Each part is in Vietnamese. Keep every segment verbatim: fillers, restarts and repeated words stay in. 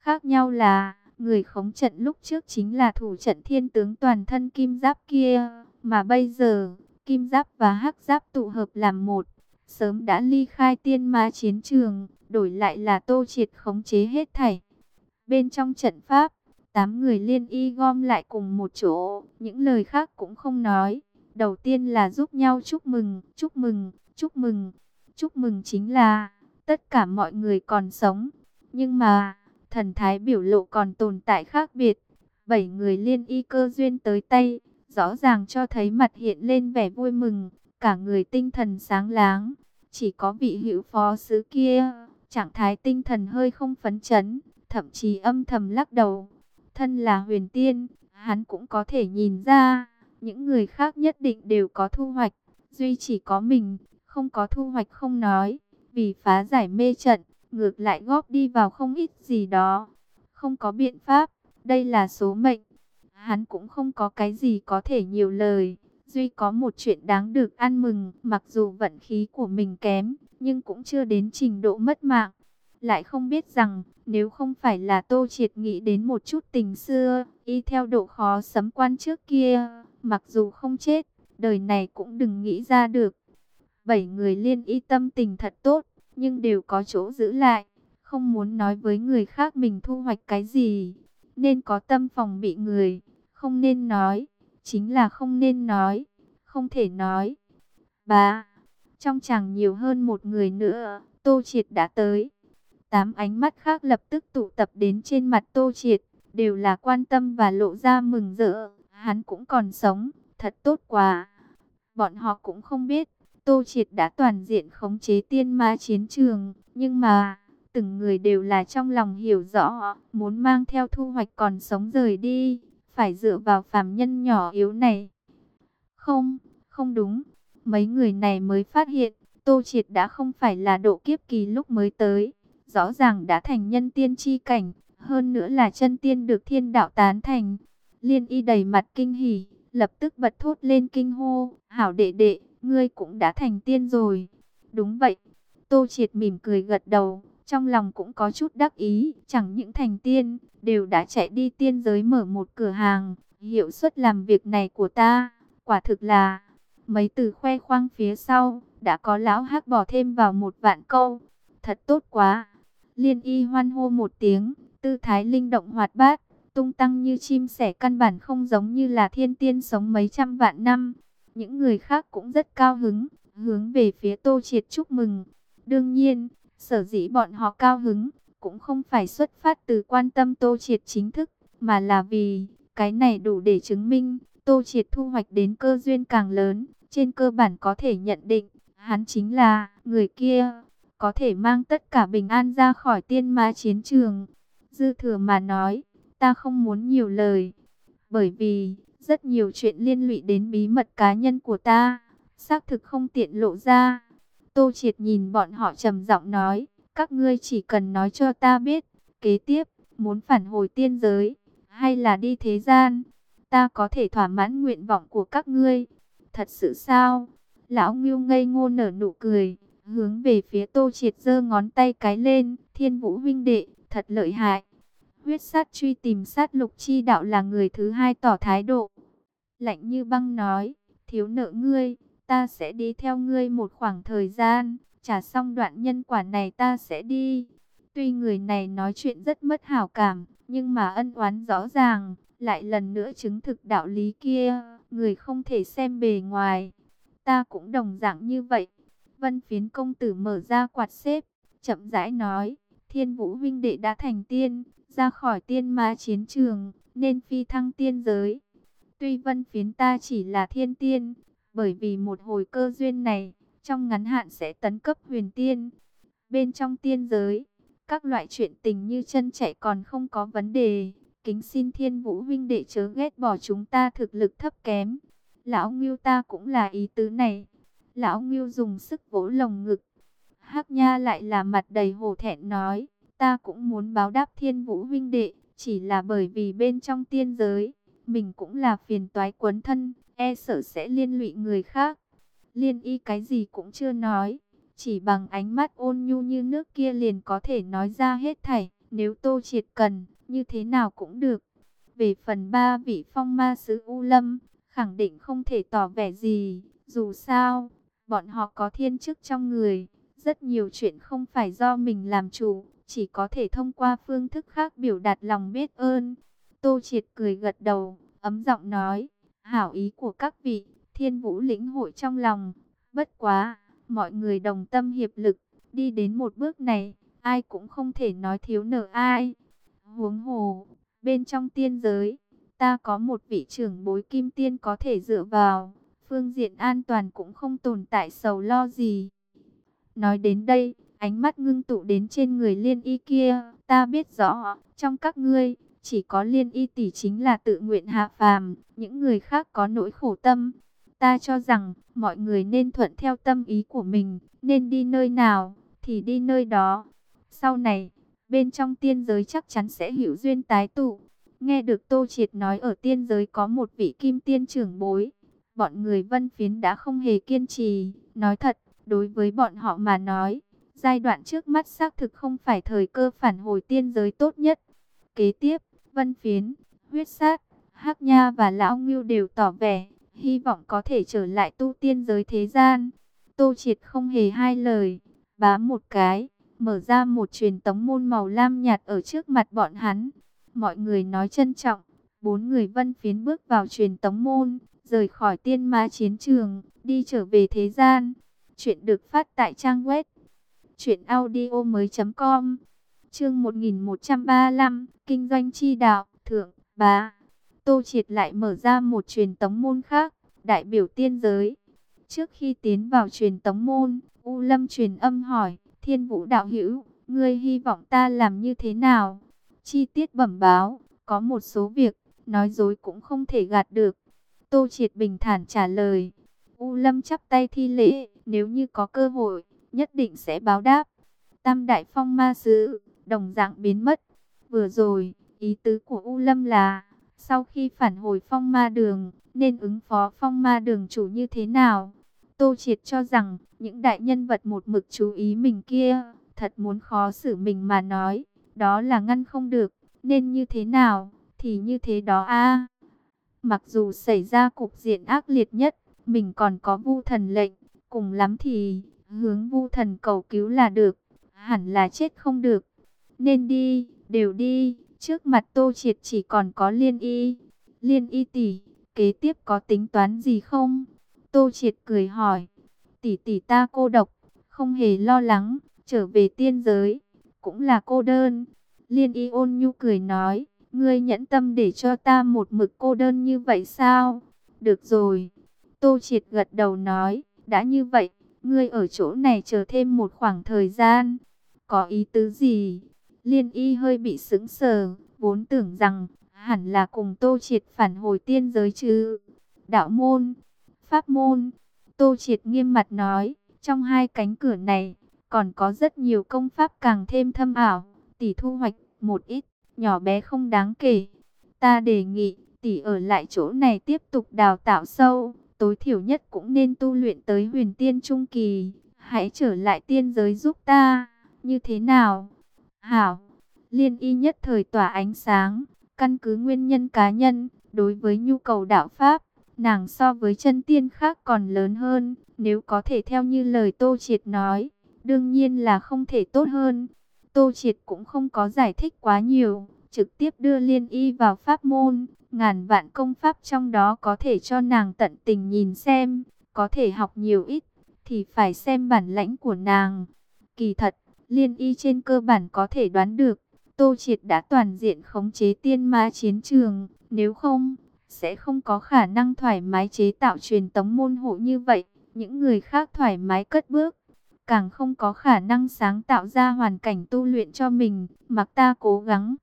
Khác nhau là, người khống trận lúc trước chính là thủ trận thiên tướng toàn thân kim giáp kia, mà bây giờ, kim giáp và hắc giáp tụ hợp làm một, sớm đã ly khai tiên ma chiến trường, đổi lại là Tô Triệt khống chế hết thảy. Bên trong trận pháp, tám người liên y gom lại cùng một chỗ, những lời khác cũng không nói. Đầu tiên là giúp nhau chúc mừng, chúc mừng, chúc mừng. Chúc mừng chính là tất cả mọi người còn sống. Nhưng mà, thần thái biểu lộ còn tồn tại khác biệt. Bảy người liên y cơ duyên tới tay, rõ ràng cho thấy mặt hiện lên vẻ vui mừng, cả người tinh thần sáng láng. Chỉ có vị hữu phó sứ kia, trạng thái tinh thần hơi không phấn chấn, thậm chí âm thầm lắc đầu. Thân là huyền tiên, hắn cũng có thể nhìn ra, những người khác nhất định đều có thu hoạch, duy chỉ có mình, không có thu hoạch không nói, vì phá giải mê trận, ngược lại góp đi vào không ít gì đó. Không có biện pháp, đây là số mệnh. Hắn cũng không có cái gì có thể nhiều lời, duy có một chuyện đáng được ăn mừng, mặc dù vận khí của mình kém, nhưng cũng chưa đến trình độ mất mạng. Lại không biết rằng, nếu không phải là Tô Triệt nghĩ đến một chút tình xưa, y theo độ khó sấm quan trước kia, mặc dù không chết, đời này cũng đừng nghĩ ra được. Bảy người liên y tâm tình thật tốt, nhưng đều có chỗ giữ lại, không muốn nói với người khác mình thu hoạch cái gì, nên có tâm phòng bị người, không nên nói, chính là không nên nói, không thể nói. Ba, trong chàng nhiều hơn một người nữa, Tô Triệt đã tới. Tám ánh mắt khác lập tức tụ tập đến trên mặt Tô Triệt, đều là quan tâm và lộ ra mừng rỡ. Hắn cũng còn sống, thật tốt quá. Bọn họ cũng không biết, Tô Triệt đã toàn diện khống chế tiên ma chiến trường. Nhưng mà, từng người đều là trong lòng hiểu rõ, muốn mang theo thu hoạch còn sống rời đi, phải dựa vào phàm nhân nhỏ yếu này. Không, không đúng. Mấy người này mới phát hiện, Tô Triệt đã không phải là độ kiếp kỳ lúc mới tới. Rõ ràng đã thành nhân tiên chi cảnh, hơn nữa là chân tiên được thiên đạo tán thành. Liên y đầy mặt kinh hỉ, lập tức bật thốt lên kinh hô, hảo đệ đệ, ngươi cũng đã thành tiên rồi. Đúng vậy, Tô Triệt mỉm cười gật đầu, trong lòng cũng có chút đắc ý, chẳng những thành tiên, đều đã chạy đi tiên giới mở một cửa hàng. Hiệu suất làm việc này của ta, quả thực là... Mấy từ khoe khoang phía sau, đã có lão hắc bỏ thêm vào một vạn câu. Thật tốt quá! Liên y hoan hô một tiếng, tư thái linh động hoạt bát, tung tăng như chim sẻ, căn bản không giống như là thiên tiên sống mấy trăm vạn năm. Những người khác cũng rất cao hứng, hướng về phía Tô Triệt chúc mừng. Đương nhiên, sở dĩ bọn họ cao hứng, cũng không phải xuất phát từ quan tâm Tô Triệt chính thức, mà là vì, cái này đủ để chứng minh, Tô Triệt thu hoạch đến cơ duyên càng lớn, trên cơ bản có thể nhận định, hắn chính là người kia, có thể mang tất cả bình an ra khỏi tiên ma chiến trường. Dư thừa mà nói, ta không muốn nhiều lời, bởi vì, rất nhiều chuyện liên lụy đến bí mật cá nhân của ta, xác thực không tiện lộ ra. Tô Triệt nhìn bọn họ trầm giọng nói, các ngươi chỉ cần nói cho ta biết, kế tiếp, muốn phản hồi tiên giới, hay là đi thế gian, ta có thể thỏa mãn nguyện vọng của các ngươi. Thật sự sao? Lão Ngưu ngây ngô nở nụ cười, hướng về phía Tô Triệt giơ ngón tay cái lên, Thiên Vũ huynh đệ, thật lợi hại. Huyết sát truy tìm sát lục chi đạo là người thứ hai tỏ thái độ. Lạnh như băng nói, thiếu nợ ngươi, ta sẽ đi theo ngươi một khoảng thời gian, trả xong đoạn nhân quả này ta sẽ đi. Tuy người này nói chuyện rất mất hảo cảm, nhưng mà ân oán rõ ràng, lại lần nữa chứng thực đạo lý kia, người không thể xem bề ngoài. Ta cũng đồng dạng như vậy. Vân Phiến công tử mở ra quạt xếp, chậm rãi nói, Thiên Vũ huynh đệ đã thành tiên, ra khỏi tiên ma chiến trường, nên phi thăng tiên giới. Tuy Vân Phiến ta chỉ là thiên tiên, bởi vì một hồi cơ duyên này, trong ngắn hạn sẽ tấn cấp huyền tiên. Bên trong tiên giới, các loại chuyện tình như chân chạy còn không có vấn đề. Kính xin Thiên Vũ huynh đệ chớ ghét bỏ chúng ta thực lực thấp kém. Lão Ngưu ta cũng là ý tứ này. Lão Ngưu dùng sức vỗ lồng ngực. Hắc Nha lại là mặt đầy hổ thẹn nói, ta cũng muốn báo đáp Thiên Vũ huynh đệ, chỉ là bởi vì bên trong tiên giới, mình cũng là phiền toái quấn thân, e sợ sẽ liên lụy người khác. Liên y cái gì cũng chưa nói, chỉ bằng ánh mắt ôn nhu như nước kia liền có thể nói ra hết thảy, Nếu Tô Triệt cần, như thế nào cũng được. Về phần ba vị phong ma sứ U Lâm, khẳng định không thể tỏ vẻ gì. Dù sao, bọn họ có thiên chức trong người. Rất nhiều chuyện không phải do mình làm chủ, chỉ có thể thông qua phương thức khác biểu đạt lòng biết ơn. Tô Triệt cười gật đầu, ấm giọng nói, hảo ý của các vị, Thiên Vũ lĩnh hội trong lòng. Bất quá, mọi người đồng tâm hiệp lực, đi đến một bước này, ai cũng không thể nói thiếu nợ ai. Huống hồ, bên trong tiên giới, ta có một vị trưởng bối kim tiên có thể dựa vào, phương diện an toàn cũng không tồn tại sầu lo gì. Nói đến đây, ánh mắt ngưng tụ đến trên người Liên Y kia, ta biết rõ, trong các ngươi, chỉ có Liên Y tỷ chính là tự nguyện hạ phàm, những người khác có nỗi khổ tâm. Ta cho rằng, mọi người nên thuận theo tâm ý của mình, nên đi nơi nào, thì đi nơi đó. Sau này, bên trong tiên giới chắc chắn sẽ hữu duyên tái tụ. Nghe được Tô Triệt nói ở tiên giới có một vị kim tiên trưởng bối, bọn người Vân Phiến đã không hề kiên trì. Nói thật, đối với bọn họ mà nói, giai đoạn trước mắt xác thực không phải thời cơ phản hồi tiên giới tốt nhất. Kế tiếp, Vân Phiến, Huyết Sát, Hắc Nha và Lão Ngưu đều tỏ vẻ hy vọng có thể trở lại tu tiên giới thế gian. Tô Triệt không hề hai lời, bám một cái, mở ra một truyền tống môn màu lam nhạt ở trước mặt bọn hắn. Mọi người nói trân trọng, bốn người Vân Phiến bước vào truyền tống môn, rời khỏi tiên ma chiến trường, đi trở về thế gian. Chuyện được phát tại trang web truyện audio mới chấm com. Chương một nghìn một trăm ba mươi lăm, Kinh doanh chi đạo, thượng, bá. Tô Triệt lại mở ra một truyền tống môn khác, đại biểu tiên giới. Trước khi tiến vào truyền tống môn, U Lâm truyền âm hỏi, Thiên Vũ đạo hữu, ngươi hy vọng ta làm như thế nào? Chi tiết bẩm báo, có một số việc, nói dối cũng không thể gạt được. Tô Triệt bình thản trả lời. U Lâm chắp tay thi lễ, nếu như có cơ hội, nhất định sẽ báo đáp. Tam đại phong ma sứ, đồng dạng biến mất. Vừa rồi, ý tứ của U Lâm là, sau khi phản hồi phong ma đường, nên ứng phó phong ma đường chủ như thế nào? Tô Triệt cho rằng, những đại nhân vật một mực chú ý mình kia, thật muốn khó xử mình mà nói, đó là ngăn không được, nên như thế nào, thì như thế đó a. Mặc dù xảy ra cục diện ác liệt nhất, mình còn có Vu Thần lệnh, cùng lắm thì hướng Vu Thần cầu cứu là được, hẳn là chết không được. Nên đi, đều đi, trước mặt Tô Triệt chỉ còn có Liên Y. Liên Y tỷ, kế tiếp có tính toán gì không? Tô Triệt cười hỏi. Tỷ tỷ ta cô độc, không hề lo lắng, trở về tiên giới, cũng là cô đơn. Liên Y ôn nhu cười nói, ngươi nhẫn tâm để cho ta một mực cô đơn như vậy sao? Được rồi. Tô Triệt gật đầu nói, đã như vậy, ngươi ở chỗ này chờ thêm một khoảng thời gian. Có ý tứ gì? Liên Y hơi bị sững sờ, vốn tưởng rằng hẳn là cùng Tô Triệt phản hồi tiên giới chứ. Đạo môn, pháp môn. Tô Triệt nghiêm mặt nói, trong hai cánh cửa này còn có rất nhiều công pháp càng thêm thâm ảo, tỷ thu hoạch một ít, nhỏ bé không đáng kể. Ta đề nghị tỷ ở lại chỗ này tiếp tục đào tạo sâu, tối thiểu nhất cũng nên tu luyện tới huyền tiên trung kỳ. Hãy trở lại tiên giới giúp ta, như thế nào? Hảo. Liên Y nhất thời tỏa ánh sáng, căn cứ nguyên nhân cá nhân, đối với nhu cầu đạo pháp, nàng so với chân tiên khác còn lớn hơn. Nếu có thể theo như lời Tô Triệt nói, đương nhiên là không thể tốt hơn. Tô Triệt cũng không có giải thích quá nhiều, trực tiếp đưa Liên Y vào pháp môn. Ngàn vạn công pháp trong đó có thể cho nàng tận tình nhìn xem, có thể học nhiều ít, thì phải xem bản lãnh của nàng. Kỳ thật, Liên Y trên cơ bản có thể đoán được, Tô Triệt đã toàn diện khống chế tiên ma chiến trường, nếu không, sẽ không có khả năng thoải mái chế tạo truyền tống môn hộ như vậy, những người khác thoải mái cất bước, càng không có khả năng sáng tạo ra hoàn cảnh tu luyện cho mình, mặc ta cố gắng.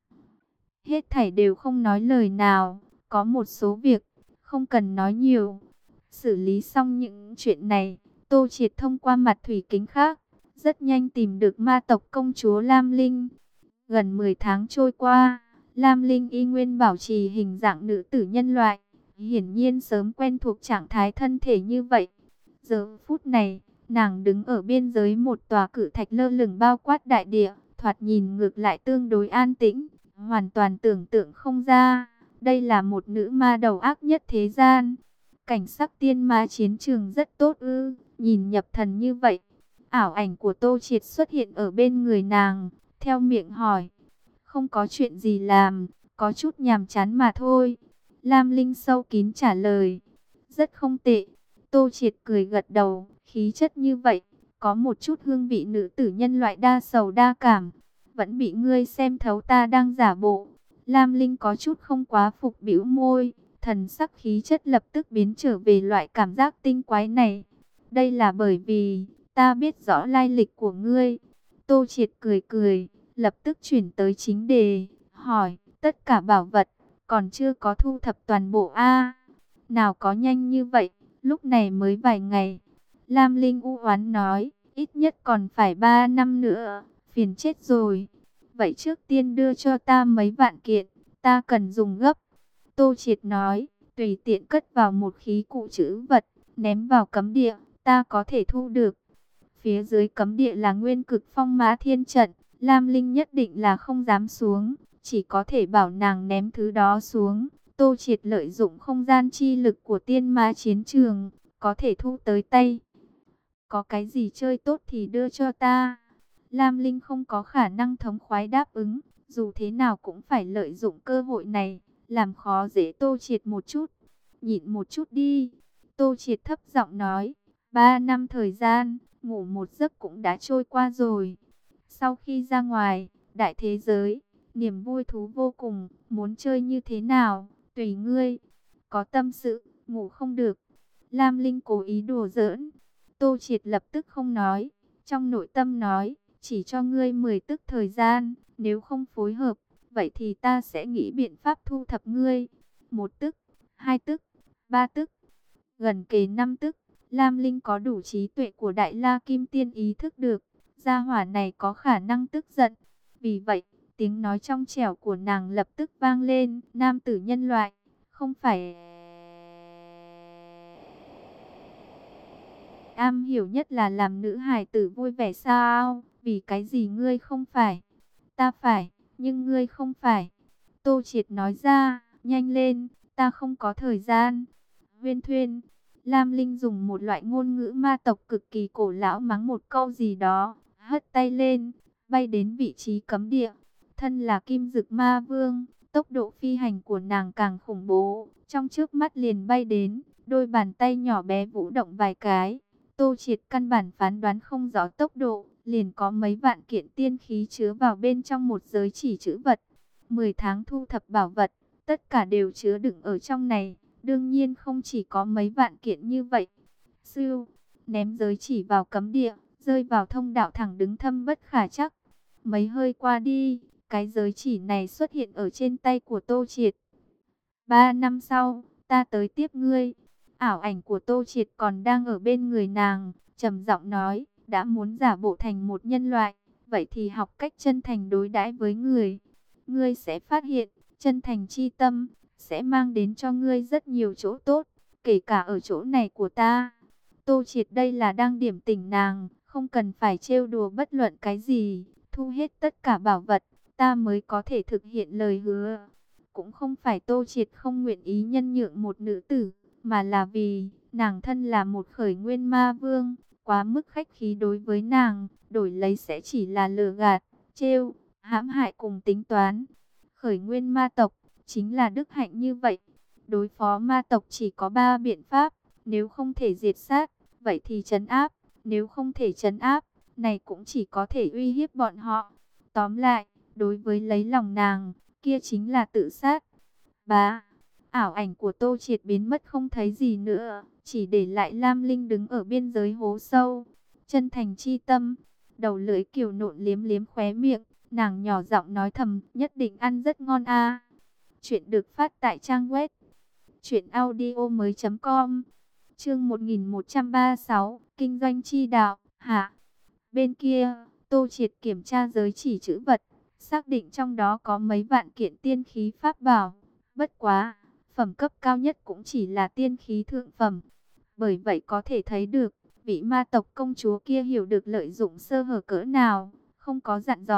Hết thảy đều không nói lời nào, có một số việc, không cần nói nhiều. Xử lý xong những chuyện này, Tô Triệt thông qua mặt thủy kính khác, rất nhanh tìm được ma tộc công chúa Lam Linh. Gần mười tháng trôi qua, Lam Linh y nguyên bảo trì hình dạng nữ tử nhân loại, hiển nhiên sớm quen thuộc trạng thái thân thể như vậy. Giờ phút này, nàng đứng ở biên giới một tòa cự thạch lơ lửng bao quát đại địa, thoạt nhìn ngược lại tương đối an tĩnh, hoàn toàn tưởng tượng không ra. Đây là một nữ ma đầu ác nhất thế gian. Cảnh sắc tiên ma chiến trường rất tốt ư, nhìn nhập thần như vậy. Ảo ảnh của Tô Triệt xuất hiện ở bên người nàng, theo miệng hỏi. Không có chuyện gì làm, có chút nhàm chán mà thôi. Lam Linh sâu kín trả lời. Rất không tệ. Tô Triệt cười gật đầu, khí chất như vậy, có một chút hương vị nữ tử nhân loại đa sầu đa cảm. Vẫn bị ngươi xem thấu ta đang giả bộ. Lam Linh có chút không quá phục bĩu môi, thần sắc khí chất lập tức biến trở về loại cảm giác tinh quái này. Đây là bởi vì ta biết rõ lai lịch của ngươi. Tô Triệt cười cười, lập tức chuyển tới chính đề, hỏi, tất cả bảo vật, còn chưa có thu thập toàn bộ a? Nào có nhanh như vậy, lúc này mới vài ngày. Lam Linh u oán nói, ít nhất còn phải ba năm nữa, phiền chết rồi. Vậy trước tiên đưa cho ta mấy vạn kiện, ta cần dùng gấp. Tô Triệt nói, tùy tiện cất vào một khí cụ trữ vật, ném vào cấm địa, ta có thể thu được. Phía dưới cấm địa là nguyên cực phong mã thiên trận, Lam Linh nhất định là không dám xuống, chỉ có thể bảo nàng ném thứ đó xuống. Tô Triệt lợi dụng không gian chi lực của tiên ma chiến trường, có thể thu tới tay. Có cái gì chơi tốt thì đưa cho ta. Lam Linh không có khả năng thống khoái đáp ứng, dù thế nào cũng phải lợi dụng cơ hội này, làm khó dễ Tô Triệt một chút. Nhịn một chút đi. Tô Triệt thấp giọng nói, ba năm thời gian, ngủ một giấc cũng đã trôi qua rồi. Sau khi ra ngoài, đại thế giới, niềm vui thú vô cùng, muốn chơi như thế nào, tùy ngươi. Có tâm sự, ngủ không được. Lam Linh cố ý đùa giỡn. Tô Triệt lập tức không nói, trong nội tâm nói, chỉ cho ngươi mười tức thời gian, nếu không phối hợp, vậy thì ta sẽ nghĩ biện pháp thu thập ngươi. Một tức, hai tức, ba tức, gần kề năm tức. Lam Linh có đủ trí tuệ của Đại La Kim Tiên ý thức được, gia hỏa này có khả năng tức giận. Vì vậy, tiếng nói trong trẻo của nàng lập tức vang lên, nam tử nhân loại, không phải am hiểu nhất là làm nữ hài tử vui vẻ sao? Vì cái gì ngươi không phải? Ta phải, nhưng ngươi không phải. Tô Triệt nói ra, nhanh lên, ta không có thời gian. Huyên thuyên, Lam Linh dùng một loại ngôn ngữ ma tộc cực kỳ cổ lão mắng một câu gì đó, hất tay lên, bay đến vị trí cấm địa. Thân là Kim Dực Ma Vương, tốc độ phi hành của nàng càng khủng bố, trong trước mắt liền bay đến, đôi bàn tay nhỏ bé vũ động vài cái. Tô Triệt căn bản phán đoán không rõ tốc độ, liền có mấy vạn kiện tiên khí chứa vào bên trong một giới chỉ trữ vật. mười tháng thu thập bảo vật, tất cả đều chứa đựng ở trong này, đương nhiên không chỉ có mấy vạn kiện như vậy. Sưu, ném giới chỉ vào cấm địa, rơi vào thông đạo thẳng đứng thâm bất khả trắc. Mấy hơi qua đi, cái giới chỉ này xuất hiện ở trên tay của Tô Triệt. Ba năm sau, ta tới tiếp ngươi. Ảo ảnh của Tô Triệt còn đang ở bên người nàng, trầm giọng nói, đã muốn giả bộ thành một nhân loại, vậy thì học cách chân thành đối đãi với người. Ngươi sẽ phát hiện, chân thành chi tâm, sẽ mang đến cho ngươi rất nhiều chỗ tốt, kể cả ở chỗ này của ta. Tô Triệt đây là đang điểm tỉnh nàng, không cần phải trêu đùa bất luận cái gì, thu hết tất cả bảo vật, ta mới có thể thực hiện lời hứa. Cũng không phải Tô Triệt không nguyện ý nhân nhượng một nữ tử, mà là vì, nàng thân là một khởi nguyên ma vương, quá mức khách khí đối với nàng, đổi lấy sẽ chỉ là lừa gạt, trêu, hãm hại cùng tính toán. Khởi nguyên ma tộc, chính là đức hạnh như vậy. Đối phó ma tộc chỉ có ba biện pháp, nếu không thể diệt sát, vậy thì trấn áp, nếu không thể trấn áp, này cũng chỉ có thể uy hiếp bọn họ. Tóm lại, đối với lấy lòng nàng, kia chính là tự sát. Bá, ảo ảnh của Tô Triệt biến mất không thấy gì nữa, chỉ để lại Lam Linh đứng ở biên giới hố sâu. Chân thành chi tâm, đầu lưỡi kiều nộn liếm liếm khóe miệng, nàng nhỏ giọng nói thầm, nhất định ăn rất ngon a. Chuyện được phát tại trang web truyện audio mới chấm com. Chương một nghìn một trăm ba mươi sáu, kinh doanh chi đạo, hạ. Bên kia, Tô Triệt kiểm tra giới chỉ trữ vật, xác định trong đó có mấy vạn kiện tiên khí pháp bảo. Bất quá, phẩm cấp cao nhất cũng chỉ là tiên khí thượng phẩm. Bởi vậy có thể thấy được, vị ma tộc công chúa kia hiểu được lợi dụng sơ hở cỡ nào, không có dặn dò,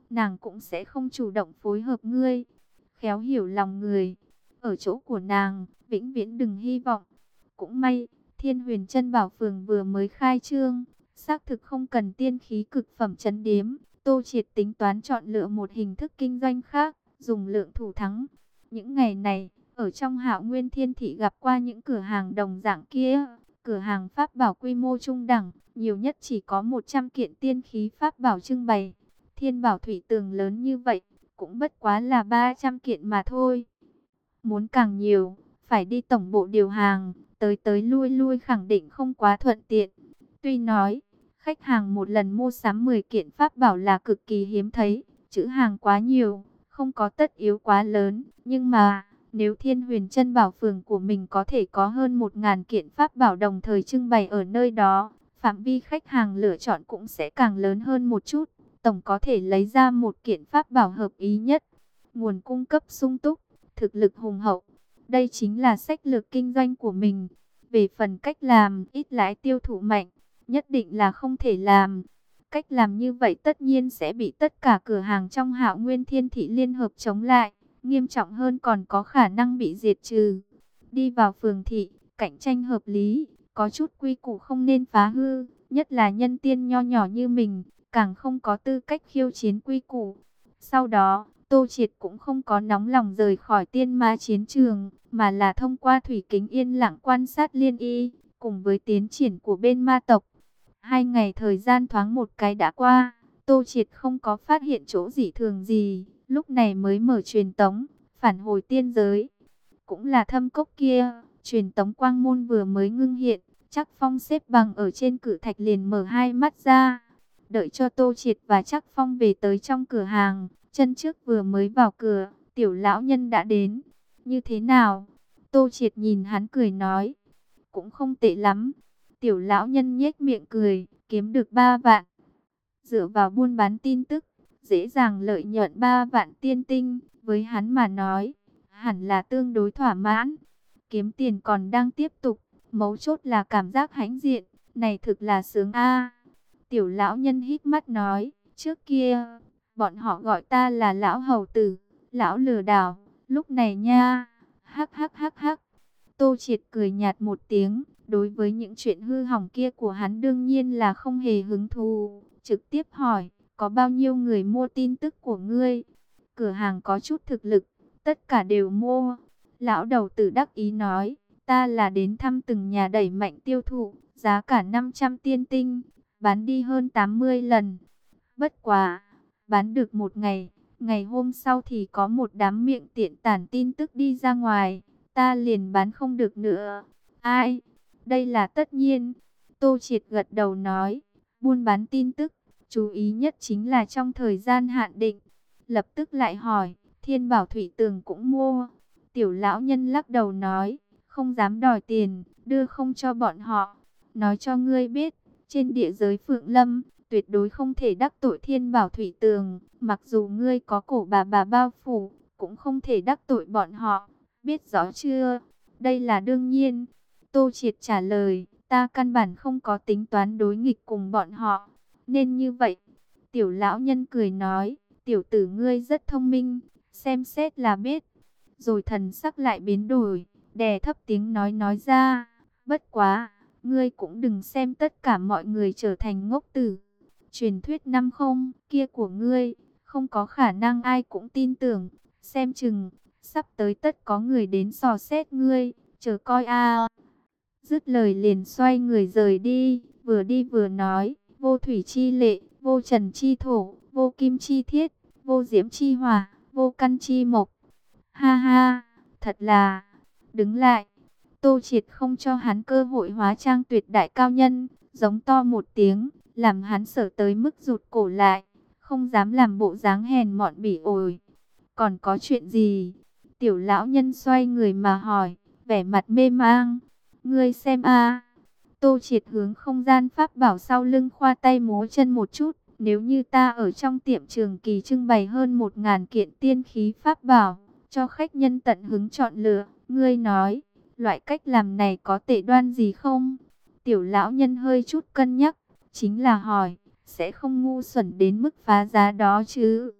nàng cũng sẽ không chủ động phối hợp ngươi. Khéo hiểu lòng người, ở chỗ của nàng, vĩnh viễn đừng hy vọng. Cũng may, Thiên Huyền Chân Bảo Phường vừa mới khai trương, xác thực không cần tiên khí cực phẩm trấn điếm. Tô Triệt tính toán chọn lựa một hình thức kinh doanh khác, dùng lượng thủ thắng. Những ngày này, ở trong Hạo Nguyên Thiên Thị gặp qua những cửa hàng đồng dạng kia, cửa hàng pháp bảo quy mô trung đẳng, nhiều nhất chỉ có một trăm kiện tiên khí pháp bảo trưng bày. Thiên Bảo Thủy Tường lớn như vậy, cũng bất quá là ba trăm kiện mà thôi. Muốn càng nhiều, phải đi tổng bộ điều hàng, tới tới lui lui khẳng định không quá thuận tiện. Tuy nói, khách hàng một lần mua sắm mười kiện pháp bảo là cực kỳ hiếm thấy, chữ hàng quá nhiều, không có tất yếu quá lớn, nhưng mà nếu Thiên Huyền Chân Bảo Phường của mình có thể có hơn một ngàn kiện pháp bảo đồng thời trưng bày ở nơi đó, phạm vi khách hàng lựa chọn cũng sẽ càng lớn hơn một chút, tổng có thể lấy ra một kiện pháp bảo hợp ý nhất. Nguồn cung cấp sung túc, thực lực hùng hậu, đây chính là sách lược kinh doanh của mình. Về phần cách làm ít lãi tiêu thụ mạnh, nhất định là không thể làm. Cách làm như vậy tất nhiên sẽ bị tất cả cửa hàng trong Hạo Nguyên Thiên Thị liên hợp chống lại, nghiêm trọng hơn còn có khả năng bị diệt trừ. Đi vào phường thị, cạnh tranh hợp lý, có chút quy củ không nên phá hư, nhất là nhân tiên nho nhỏ như mình, càng không có tư cách khiêu chiến quy củ. Sau đó, Tô Triệt cũng không có nóng lòng rời khỏi tiên ma chiến trường, mà là thông qua thủy kính yên lặng quan sát Liên Y, cùng với tiến triển của bên ma tộc. Hai ngày thời gian thoáng một cái đã qua, Tô Triệt không có phát hiện chỗ dị thường gì, lúc này mới mở truyền tống, phản hồi tiên giới. Cũng là thâm cốc kia, truyền tống quang môn vừa mới ngưng hiện, Trác Phong xếp bằng ở trên cự thạch liền mở hai mắt ra. Đợi cho Tô Triệt và Trác Phong về tới trong cửa hàng, chân trước vừa mới vào cửa, tiểu lão nhân đã đến. Như thế nào? Tô Triệt nhìn hắn cười nói. Cũng không tệ lắm. Tiểu lão nhân nhếch miệng cười, kiếm được ba vạn. Dựa vào buôn bán tin tức, dễ dàng lợi nhuận ba vạn tiên tinh, với hắn mà nói, hẳn là tương đối thỏa mãn. Kiếm tiền còn đang tiếp tục, mấu chốt là cảm giác hãnh diện, này thực là sướng a. Tiểu lão nhân hít mắt nói, trước kia, bọn họ gọi ta là lão hầu tử, lão lừa đảo, lúc này nha, hắc hắc hắc hắc. Tô Triệt cười nhạt một tiếng, đối với những chuyện hư hỏng kia của hắn đương nhiên là không hề hứng thú, trực tiếp hỏi, có bao nhiêu người mua tin tức của ngươi? Cửa hàng có chút thực lực, tất cả đều mua. Lão đầu tử đắc ý nói, ta là đến thăm từng nhà đẩy mạnh tiêu thụ, giá cả năm trăm tiên tinh, bán đi hơn tám mươi lần. Bất quá, bán được một ngày, ngày hôm sau thì có một đám miệng tiện tản tin tức đi ra ngoài, ta liền bán không được nữa. Ai? Đây là tất nhiên. Tô Triệt gật đầu nói, buôn bán tin tức, chú ý nhất chính là trong thời gian hạn định. Lập tức lại hỏi, Thiên Bảo Thủy Tường cũng mua. Tiểu lão nhân lắc đầu nói, không dám đòi tiền, đưa không cho bọn họ. Nói cho ngươi biết, trên địa giới Phượng Lâm, tuyệt đối không thể đắc tội Thiên Bảo Thủy Tường. Mặc dù ngươi có cổ bà bà bao phủ, cũng không thể đắc tội bọn họ. Biết rõ chưa? Đây là đương nhiên. Tô Triệt trả lời, ta căn bản không có tính toán đối nghịch cùng bọn họ. Nên như vậy. Tiểu lão nhân cười nói, tiểu tử ngươi rất thông minh, xem xét là biết. Rồi thần sắc lại biến đổi, đè thấp tiếng nói nói ra, bất quá, ngươi cũng đừng xem tất cả mọi người trở thành ngốc tử. Truyền thuyết năm không kia của ngươi, không có khả năng ai cũng tin tưởng, xem chừng, sắp tới tất có người đến dò xét ngươi, chờ coi a. Dứt lời liền xoay người rời đi, vừa đi vừa nói, vô thủy chi lệ, vô trần chi thổ, vô kim chi thiết, vô diễm chi hỏa, vô căn chi mộc. Ha ha, thật là, đứng lại. Tô Triệt không cho hắn cơ hội hóa trang tuyệt đại cao nhân, giống to một tiếng, làm hắn sợ tới mức rụt cổ lại, không dám làm bộ dáng hèn mọn bỉ ổi. Còn có chuyện gì? Tiểu lão nhân xoay người mà hỏi, vẻ mặt mê mang. Ngươi xem a. Tô Triệt hướng không gian pháp bảo sau lưng khoa tay múa chân một chút. Nếu như ta ở trong tiệm trường kỳ trưng bày hơn một ngàn kiện tiên khí pháp bảo, cho khách nhân tận hứng chọn lựa, ngươi nói, loại cách làm này có tệ đoan gì không? Tiểu lão nhân hơi chút cân nhắc, chính là hỏi, sẽ không ngu xuẩn đến mức phá giá đó chứ?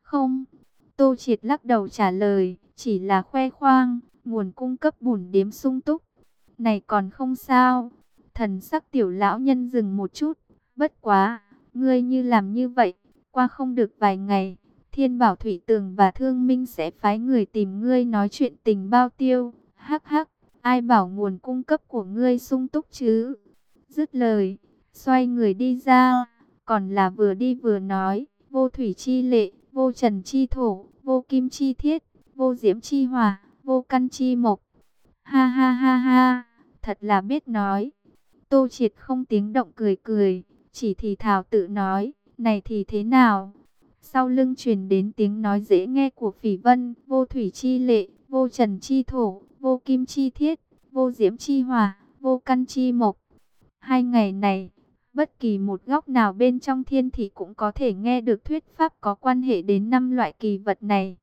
Không, Tô Triệt lắc đầu trả lời, chỉ là khoe khoang, nguồn cung cấp bổn điếm sung túc. Này còn không sao. Thần sắc tiểu lão nhân dừng một chút, bất quá, ngươi như làm như vậy, qua không được vài ngày, Thiên Bảo Thủy Tường và Thương Minh sẽ phái người tìm ngươi nói chuyện tình bao tiêu. Hắc hắc, ai bảo nguồn cung cấp của ngươi sung túc chứ? Dứt lời, xoay người đi ra, còn là vừa đi vừa nói, vô thủy chi lệ, vô trần chi thổ, vô kim chi thiết, vô diễm chi hỏa, vô căn chi mộc. Ha ha ha ha, thật là biết nói. Tô Triệt không tiếng động cười cười, chỉ thì thào tự nói, này thì thế nào? Sau lưng truyền đến tiếng nói dễ nghe của Phỉ Vân, vô thủy chi lệ, vô trần chi thổ, vô kim chi thiết, vô diễm chi hỏa, vô căn chi mộc. Hai ngày này, bất kỳ một góc nào bên trong thiên thị cũng có thể nghe được thuyết pháp có quan hệ đến năm loại kỳ vật này.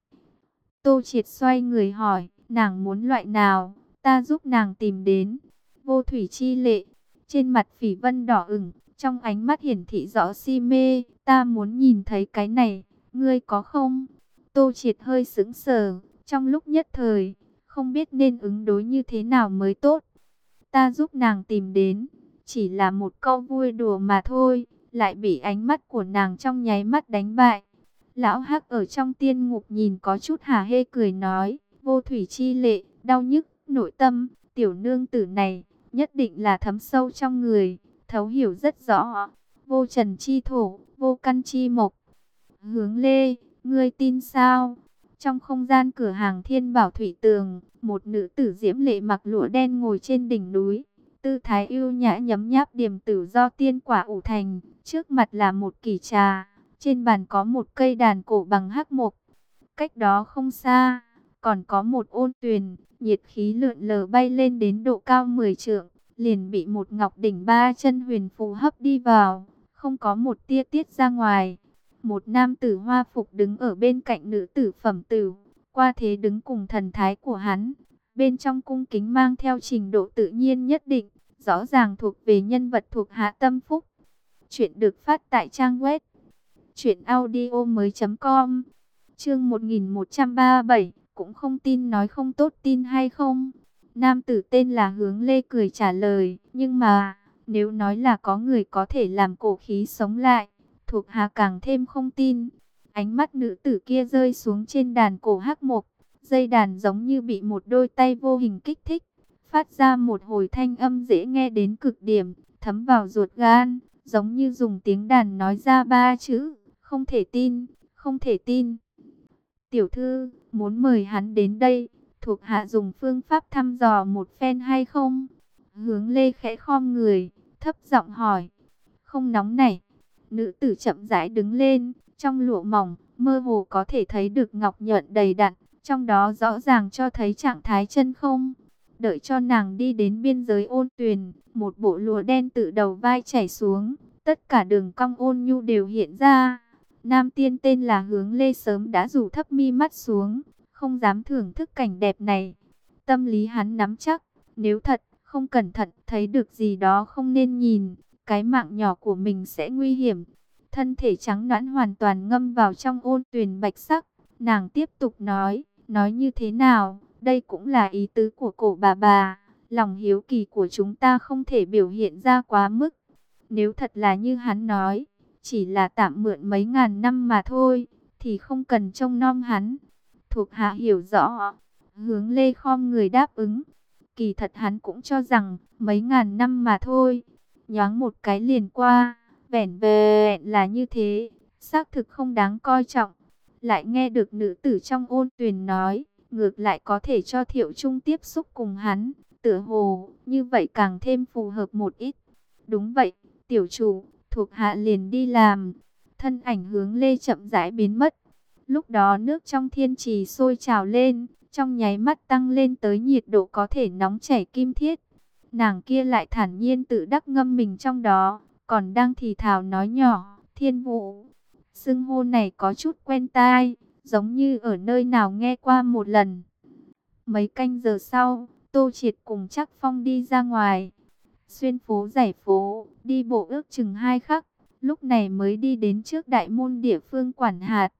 Tô Triệt xoay người hỏi, nàng muốn loại nào, ta giúp nàng tìm đến. Vô thủy chi lệ, trên mặt Phỉ Vân đỏ ửng, trong ánh mắt hiển thị rõ si mê, ta muốn nhìn thấy cái này, ngươi có không? Tô Triệt hơi sững sờ, trong lúc nhất thời, không biết nên ứng đối như thế nào mới tốt. Ta giúp nàng tìm đến, chỉ là một câu vui đùa mà thôi, lại bị ánh mắt của nàng trong nháy mắt đánh bại. Lão Hắc ở trong tiên ngục nhìn có chút hả hê cười nói, vô thủy chi lệ, đau nhức, nội tâm, tiểu nương tử này, nhất định là thấm sâu trong người, thấu hiểu rất rõ. Vô trần chi thổ, vô căn chi mộc. Hướng Lê, ngươi tin sao? Trong không gian cửa hàng Thiên Bảo Thủy Tường, một nữ tử diễm lệ mặc lụa đen ngồi trên đỉnh núi. Tư thái ưu nhã nhấm nháp điềm tử do tiên quả ủ thành. Trước mặt là một kỷ trà, trên bàn có một cây đàn cổ bằng hắc mộc. Cách đó không xa, còn có một ôn tuyền, nhiệt khí lượn lờ bay lên đến độ cao mười trượng, liền bị một ngọc đỉnh ba chân huyền phù hấp đi vào, không có một tia tiết ra ngoài. Một nam tử hoa phục đứng ở bên cạnh nữ tử phẩm tử, qua thế đứng cùng thần thái của hắn. Bên trong cung kính mang theo trình độ tự nhiên nhất định, rõ ràng thuộc về nhân vật thuộc hạ tâm phúc. Chuyện được phát tại trang web truyện audio mới chấm com. Chương một nghìn một trăm ba mươi bảy, cũng không tin nói không tốt tin hay không? Nam tử tên là Hướng Lê cười trả lời, nhưng mà, nếu nói là có người có thể làm cổ khí sống lại, thuộc hạ càng thêm không tin. Ánh mắt nữ tử kia rơi xuống trên đàn cổ hắc mộc, dây đàn giống như bị một đôi tay vô hình kích thích, phát ra một hồi thanh âm dễ nghe đến cực điểm, thấm vào ruột gan, giống như dùng tiếng đàn nói ra ba chữ, không thể tin, không thể tin. Tiểu thư, muốn mời hắn đến đây, thuộc hạ dùng phương pháp thăm dò một phen hay không? Hướng Lê khẽ khom người, thấp giọng hỏi. Không nóng này. Nữ tử chậm rãi đứng lên, trong lụa mỏng, mơ hồ có thể thấy được ngọc nhuận đầy đặn, trong đó rõ ràng cho thấy trạng thái chân không. Đợi cho nàng đi đến biên giới ôn tuyền, một bộ lụa đen từ đầu vai chảy xuống, tất cả đường cong ôn nhu đều hiện ra. Nam tiên tên là Hướng Lê sớm đã rủ thấp mi mắt xuống, không dám thưởng thức cảnh đẹp này. Tâm lý hắn nắm chắc, nếu thật, không cẩn thận, thấy được gì đó không nên nhìn, cái mạng nhỏ của mình sẽ nguy hiểm. Thân thể trắng nõn hoàn toàn ngâm vào trong ôn tuyền bạch sắc, nàng tiếp tục nói, nói như thế nào, đây cũng là ý tứ của cổ bà bà, lòng hiếu kỳ của chúng ta không thể biểu hiện ra quá mức. Nếu thật là như hắn nói, chỉ là tạm mượn mấy ngàn năm mà thôi, thì không cần trông nom hắn. Thuộc hạ hiểu rõ. Hướng Lê khom người đáp ứng. Kỳ thật hắn cũng cho rằng mấy ngàn năm mà thôi, nhoáng một cái liền qua, vẻn vẹn là như thế, xác thực không đáng coi trọng. Lại nghe được nữ tử trong ôn tuyền nói, ngược lại có thể cho Thiệu Trung tiếp xúc cùng hắn, tựa hồ như vậy càng thêm phù hợp một ít. Đúng vậy, tiểu chủ, thuộc hạ liền đi làm. Thân ảnh Hướng Lê chậm rãi biến mất. Lúc đó nước trong thiên trì sôi trào lên, trong nháy mắt tăng lên tới nhiệt độ có thể nóng chảy kim thiết. Nàng kia lại thản nhiên tự đắc ngâm mình trong đó, còn đang thì thào nói nhỏ, Thiên Vũ. Xưng hô này có chút quen tai, giống như ở nơi nào nghe qua một lần. Mấy canh giờ sau, Tô Triệt cùng Trác Phong đi ra ngoài, xuyên phố giải phố, đi bộ ước chừng hai khắc, lúc này mới đi đến trước đại môn địa phương quản hạt.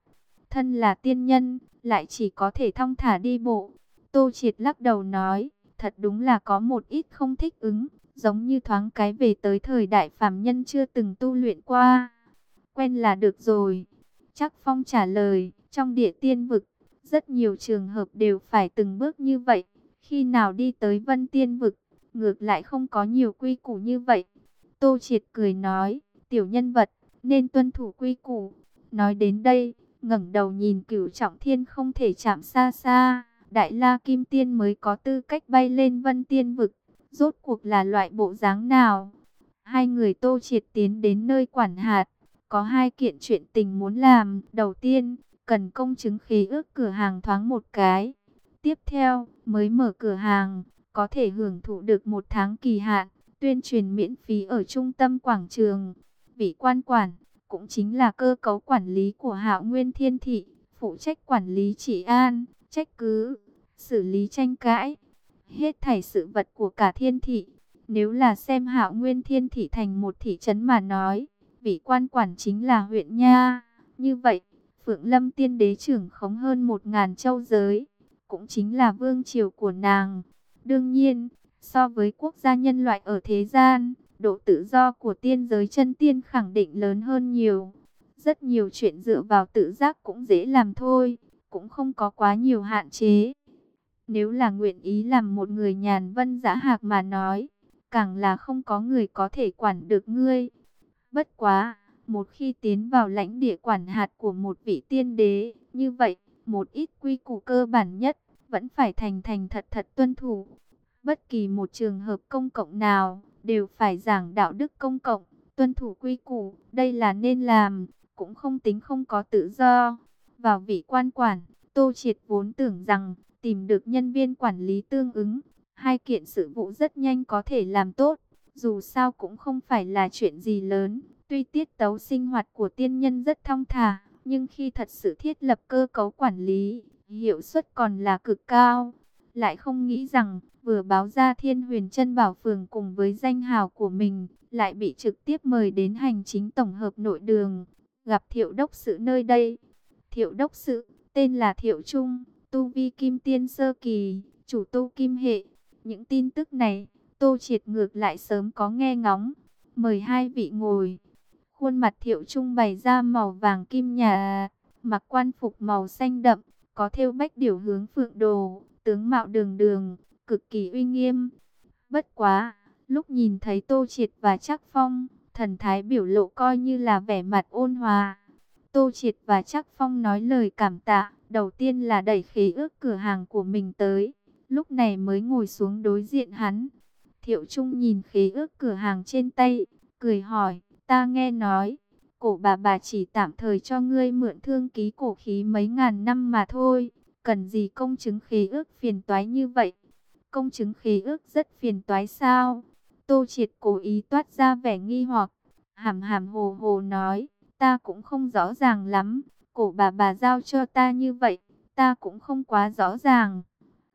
thân là tiên nhân, lại chỉ có thể thong thả đi bộ. Tô Triệt lắc đầu nói, thật đúng là có một ít không thích ứng, giống như thoáng cái về tới thời đại phàm nhân chưa từng tu luyện qua. Quen là được rồi. Trác Phong trả lời, trong địa tiên vực, rất nhiều trường hợp đều phải từng bước như vậy. Khi nào đi tới Vân Tiên vực, ngược lại không có nhiều quy củ như vậy. Tô Triệt cười nói, tiểu nhân vật, nên tuân thủ quy củ. Nói đến đây, ngẩng đầu nhìn Cửu Trọng Thiên không thể chạm xa xa. Đại La Kim Tiên mới có tư cách bay lên Vân Tiên vực. Rốt cuộc là loại bộ dáng nào? Hai người Tô Triệt tiến đến nơi quản hạt. Có hai kiện chuyện tình muốn làm. Đầu tiên, cần công chứng khế ước cửa hàng thoáng một cái. Tiếp theo, mới mở cửa hàng, có thể hưởng thụ được một tháng kỳ hạn, tuyên truyền miễn phí ở trung tâm quảng trường. Vị quan quản, cũng chính là cơ cấu quản lý của Hạo Nguyên Thiên Thị, phụ trách quản lý trị an, trách cứ, xử lý tranh cãi, hết thảy sự vật của cả thiên thị. Nếu là xem Hạo Nguyên Thiên Thị thành một thị trấn mà nói, vị quan quản chính là huyện nha. Như vậy, Phượng Lâm Tiên Đế trưởng khống hơn một ngàn châu giới, cũng chính là vương triều của nàng. Đương nhiên, so với quốc gia nhân loại ở thế gian, độ tự do của tiên giới chân tiên khẳng định lớn hơn nhiều. Rất nhiều chuyện dựa vào tự giác cũng dễ làm thôi, cũng không có quá nhiều hạn chế. Nếu là nguyện ý làm một người nhàn vân dã hạc mà nói, càng là không có người có thể quản được ngươi. Bất quá, một khi tiến vào lãnh địa quản hạt của một vị tiên đế, như vậy, một ít quy củ cơ bản nhất, vẫn phải thành thành thật thật tuân thủ. Bất kỳ một trường hợp công cộng nào, đều phải giảng đạo đức công cộng, tuân thủ quy củ, đây là nên làm, cũng không tính không có tự do. Vào vị quan quản, Tô Triệt vốn tưởng rằng, tìm được nhân viên quản lý tương ứng, hai kiện sự vụ rất nhanh có thể làm tốt, dù sao cũng không phải là chuyện gì lớn. Tuy tiết tấu sinh hoạt của tiên nhân rất thong thả, nhưng khi thật sự thiết lập cơ cấu quản lý, hiệu suất còn là cực cao. Lại không nghĩ rằng, vừa báo ra Thiên Huyền Chân Bảo Phường cùng với danh hào của mình, lại bị trực tiếp mời đến hành chính tổng hợp nội đường, gặp Thiệu đốc sự nơi đây. Thiệu đốc sự, tên là Thiệu Trung, tu vi kim tiên sơ kỳ, chủ tu kim hệ. Những tin tức này, Tô Triệt ngược lại sớm có nghe ngóng. Mời hai vị ngồi. Khuôn mặt Thiệu Trung bày ra màu vàng kim nhà, mặc quan phục màu xanh đậm, có thêu bách điểu hướng phượng đồ, tướng mạo đường đường, cực kỳ uy nghiêm. Bất quá, lúc nhìn thấy Tô Triệt và Trác Phong, thần thái biểu lộ coi như là vẻ mặt ôn hòa. Tô Triệt và Trác Phong nói lời cảm tạ, đầu tiên là đẩy khế ước cửa hàng của mình tới, lúc này mới ngồi xuống đối diện hắn. Thiệu Trung nhìn khế ước cửa hàng trên tay, cười hỏi, ta nghe nói, cổ bà bà chỉ tạm thời cho ngươi mượn thương ký cổ khí mấy ngàn năm mà thôi, cần gì công chứng khế ước phiền toái như vậy? Công chứng khế ước rất phiền toái sao? Tô Triệt cố ý toát ra vẻ nghi hoặc, hàm hàm hồ hồ nói, ta cũng không rõ ràng lắm, cổ bà bà giao cho ta như vậy, ta cũng không quá rõ ràng.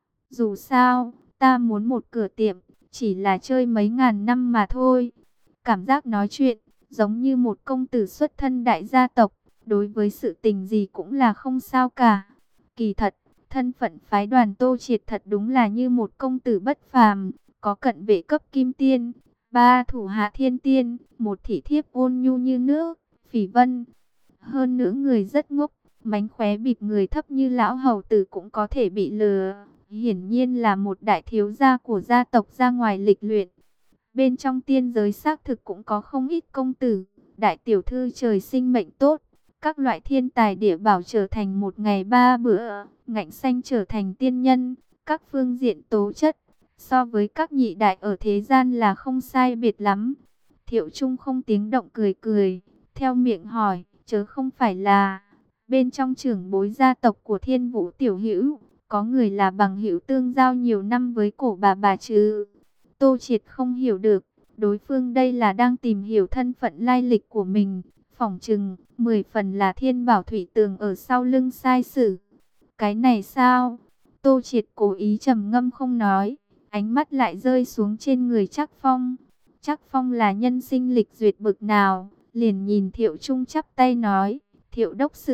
Dù sao, ta muốn một cửa tiệm, chỉ là chơi mấy ngàn năm mà thôi. Cảm giác nói chuyện, giống như một công tử xuất thân đại gia tộc, đối với sự tình gì cũng là không sao cả. Kỳ thật, thân phận phái đoàn Tô Triệt thật đúng là như một công tử bất phàm, có cận vệ cấp kim tiên, ba thủ hạ thiên tiên, một thị thiếp ôn nhu như nước, Phỉ Vân. Hơn nữa người rất ngốc, mánh khóe bịp người thấp như lão hầu tử cũng có thể bị lừa. Hiển nhiên là một đại thiếu gia của gia tộc ra ngoài lịch luyện. Bên trong tiên giới xác thực cũng có không ít công tử, đại tiểu thư trời sinh mệnh tốt. Các loại thiên tài địa bảo trở thành một ngày ba bữa, ngạnh xanh trở thành tiên nhân. Các phương diện tố chất, so với các nhị đại ở thế gian là không sai biệt lắm. Thiệu Trung không tiếng động cười cười, theo miệng hỏi, chớ không phải là bên trong trưởng bối gia tộc của Thiên Vũ tiểu hữu, có người là bằng hữu tương giao nhiều năm với cổ bà bà chứ? Tô Triệt không hiểu được, đối phương đây là đang tìm hiểu thân phận lai lịch của mình, phỏng chừng mười phần là Thiên Bảo Thủy Tường ở sau lưng sai sử. Cái này sao? Tô Triệt cố ý trầm ngâm không nói, ánh mắt lại rơi xuống trên người Trác Phong. Trác Phong là nhân sinh lịch duyệt bực nào, liền nhìn Thiệu Trung chắp tay nói, Thiệu đốc sự,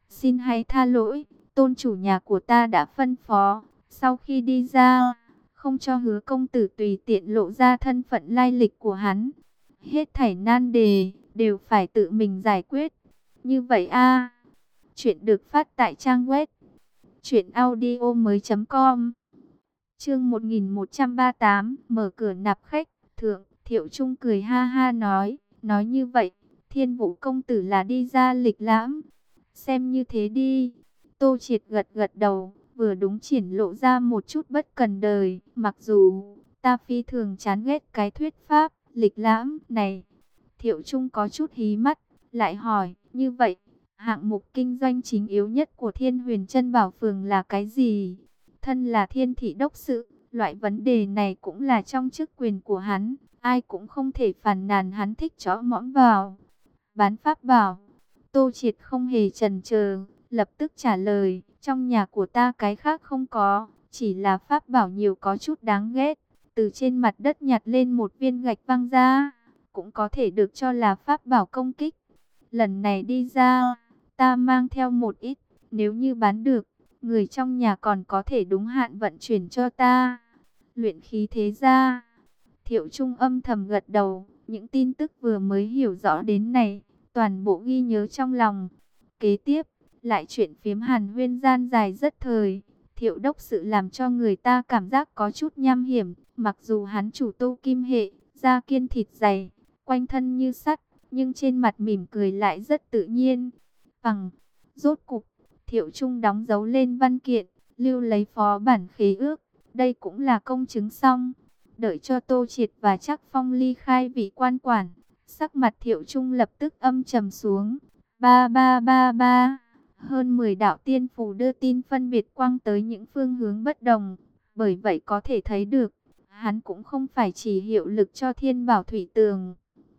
Xin hãy tha lỗi, tôn chủ nhà của ta đã phân phó, sau khi đi ra, không cho Hứa công tử tùy tiện lộ ra thân phận lai lịch của hắn. Hết thảy nan đề, đều phải tự mình giải quyết. Như vậy a. Chuyện được phát tại trang web truyện audio mới chấm com. Chương một nghìn một trăm ba mươi tám, mở cửa nạp khách. Thượng, Thiệu Trung cười ha ha nói, nói như vậy, Thiên Vũ công tử là đi ra lịch lãm. Xem như thế đi. Tô Triệt gật gật đầu, vừa đúng triển lộ ra một chút bất cần đời. Mặc dù ta phi thường chán ghét cái thuyết pháp lịch lãm này. Thiệu Trung có chút hí mắt, lại hỏi, như vậy, hạng mục kinh doanh chính yếu nhất của Thiên Huyền Trân Bảo Phường là cái gì? Thân là thiên thị đốc sự, loại vấn đề này cũng là trong chức quyền của hắn. Ai cũng không thể phàn nàn hắn thích chó mõm vào. Bán pháp bảo. Tô Triệt không hề chần chờ, lập tức trả lời, trong nhà của ta cái khác không có, chỉ là pháp bảo nhiều có chút đáng ghét. Từ trên mặt đất nhặt lên một viên gạch văng ra, cũng có thể được cho là pháp bảo công kích. Lần này đi ra, ta mang theo một ít, nếu như bán được, người trong nhà còn có thể đúng hạn vận chuyển cho ta. Luyện khí thế gia. Thiệu Trung âm thầm gật đầu, những tin tức vừa mới hiểu rõ đến này, toàn bộ ghi nhớ trong lòng. Kế tiếp, lại chuyện phiếm hàn huyên gian dài rất thời. Thiệu đốc sự làm cho người ta cảm giác có chút nham hiểm, mặc dù hắn chủ tu kim hệ, da kiên thịt dày, quanh thân như sắt, nhưng trên mặt mỉm cười lại rất tự nhiên. Bằng, rốt cục, Thiệu Trung đóng dấu lên văn kiện, lưu lấy phó bản khế ước, đây cũng là công chứng xong. Đợi cho Tô Triệt và Trác Phong ly khai vị quan quản, sắc mặt Thiệu Trung lập tức âm trầm xuống. Ba ba ba ba, hơn mười đạo tiên phù đưa tin phân biệt quang tới những phương hướng bất đồng. Bởi vậy có thể thấy được, hắn cũng không phải chỉ hiệu lực cho Thiên Bảo Thủy Tường.